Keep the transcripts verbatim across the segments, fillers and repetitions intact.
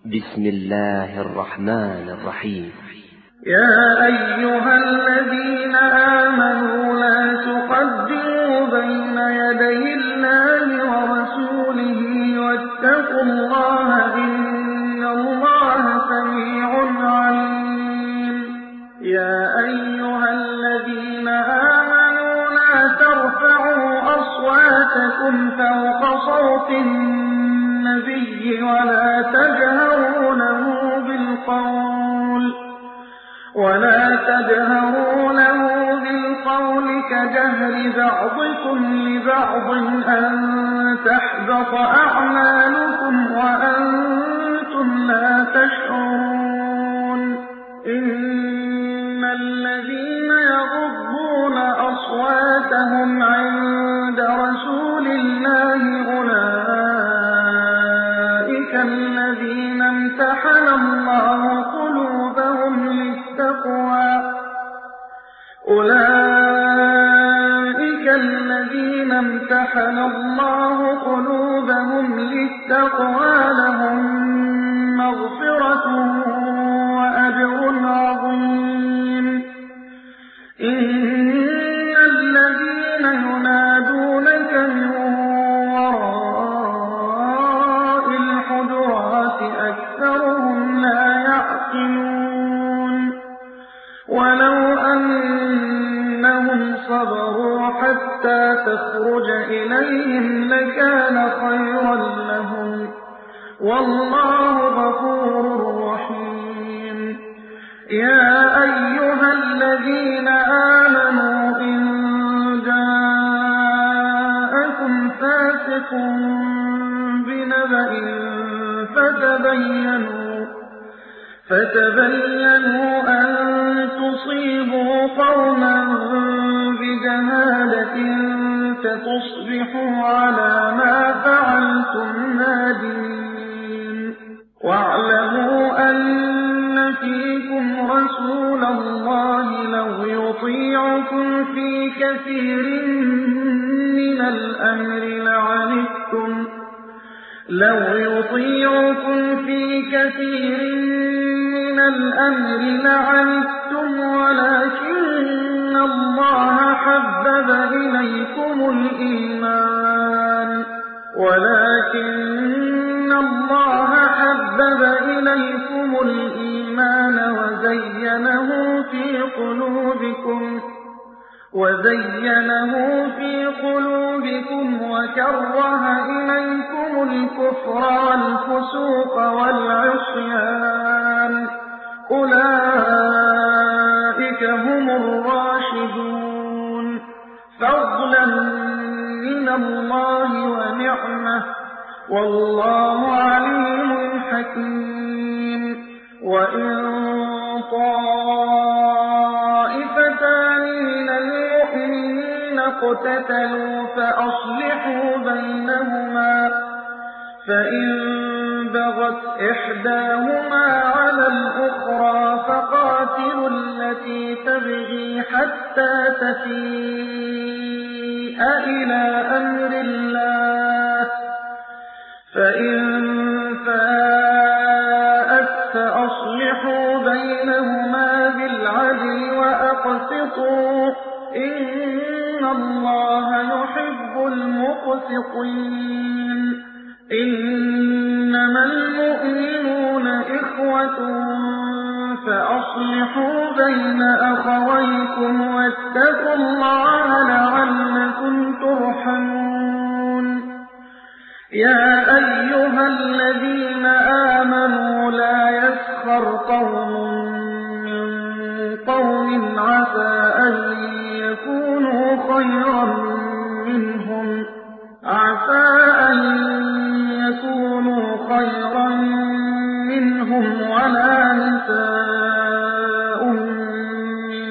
بسم الله الرحمن الرحيم. يا أيها الذين آمنوا لا تقدموا بين يدي الله ورسوله واتقوا الله إن الله سميع عليم. يا أيها الذين آمنوا لا ترفعوا أصواتكم فوق صوت النبي ولا تجهروا له بالقول ولا تجهروا له بالقول كجهر بعضكم لبعض أن تحبط أعمالكم وأنتم لا تشعرون. إن الذين يغضون أصواتهم عند رسول الله أولئك الذين امتحن الله قلوبهم للتقوى أولئك الذين امتحن الله قلوبهم للتقوى لهم مغفرة وأجر عظيم. إن الذين ينادونك من وراء الحجرات أكثرهم لا يعقلون. ولو أنهم صبروا حتى تخرج إليهم لكان خيرا لهم والله غفور رحيم. يا أيها الذين آمنوا إن جاءكم فاسق بنبأ فتبينوا فتبينوا أن تصيبوا قوما بجهالة فتصبحوا على ما فعلتم نادمين. واعلموا أن فيكم رسول الله لو يطيعكم في كثير من الأمر لعنتم لو يطيعكم في كثير من الأمر لعنتم ولكن الله حبب إليكم الإيمان ولكن الله حبب إليكم الإيمان وزينه في قلوبكم وزينه في قلوبكم وكره إليكم الكفر والفسوق والعصيان أولئك هم الراشدون فضلا من الله ونعمة والله عليم حكيم. وإن طائفتان من المؤمنين اقتتلوا فأصلحوا بينهما فإن بغت إحداهما على الأخرى فقاتلوا التي تبغي حتى تفيء إلى أمر الله فإن فاءت فأصلحوا بينهما بالعدل وأقسطوا إن الله يحب المقسطين. إنما المؤمنون إخوة فأصلحوا بين أخويكم واتقوا الله لعلكم ترحمون. يا أيها الذين آمنوا لا يسخر قوم من قوم عسى أن يكونوا خيرا منهم عسى أن يكونوا خيرا منهم ولا نساء من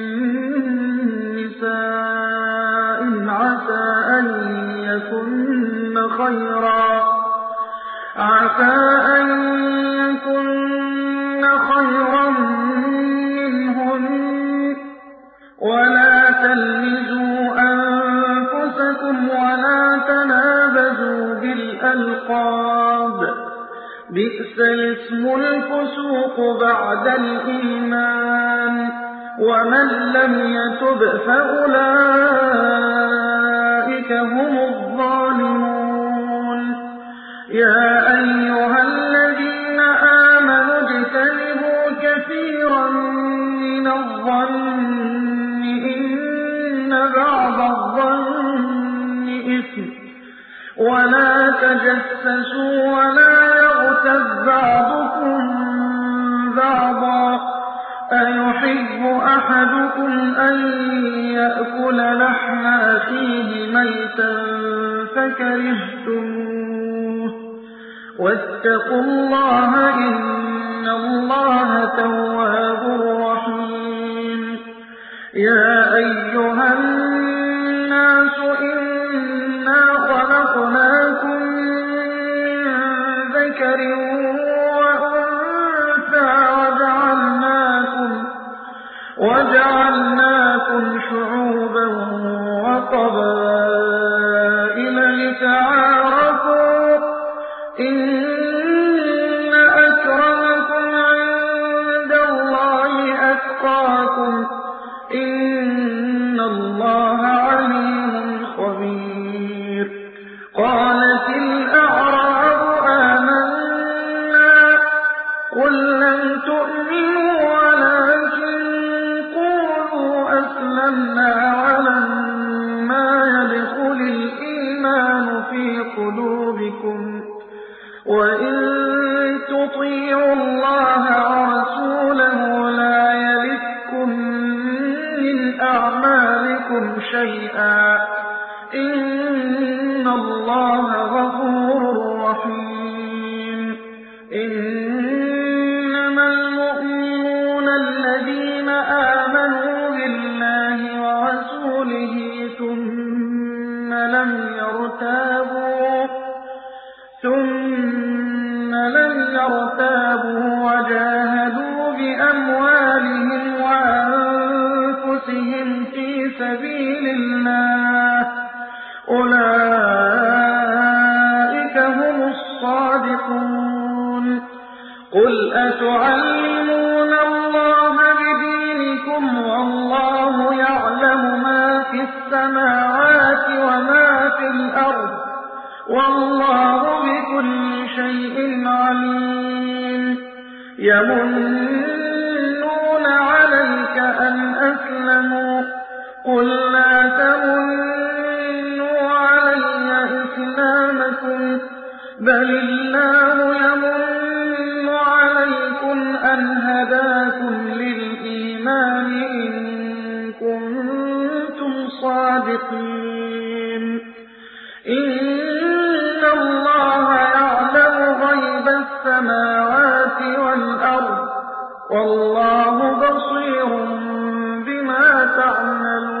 نساء عسى أن يكن خيرا عسى أن يكن خيرا منهم ولا تلمزوا أنفسكم ولا تنابزوا بالألقاب بئس الاسم الفسوق بعد الإيمان ومن لم يتب فأولئك هم الظالمون يا أيها الذين آمنوا اجتنبوا كثيرا من الظن إن بعض الظن إثم ولا تجسسوا ولا يغتب بعضكم بعضا أيحب أحدكم أن يأكل لحم أخيه ميتا فكرهتموه واتقوا الله إن الله تواب رحيم يا أيها الناس إنا خلقناكم من ذكر وأنثى وجعلناكم, وجعلناكم شعوبا وقبائل لتعارفوا إن أكرمكم عند الله أتقاكم إن الله عليم خبير قالت الأعراب آمنا قل لم تؤمنوا ولكن قولوا أسلمنا ولما يدخل الإيمان في قلوبكم وإن تطيعوا الله ورسوله لا يلدكم من أعمالكم شيئا إن الله غفور رحيم إنما المؤمنون الذين آمنوا بالله ورسوله ثم لم يرتابوا ثم لم يرتابوا وجاهدوا بأموالهم وأنفسهم في سبيل الله أولئك هم الصادقون قل أتعلمون الله بدينكم والله يعلم ما في السماوات وما في الأرض والله بكل شيء عليم يمنون عليك أن أسلموا قل لا تمنوا علي إسلامكم بل الله يمن عليكم أن هداكم للإيمان إن كنتم صادقين إن الله يعلم غيب السماوات والأرض والله بصير بما تعملون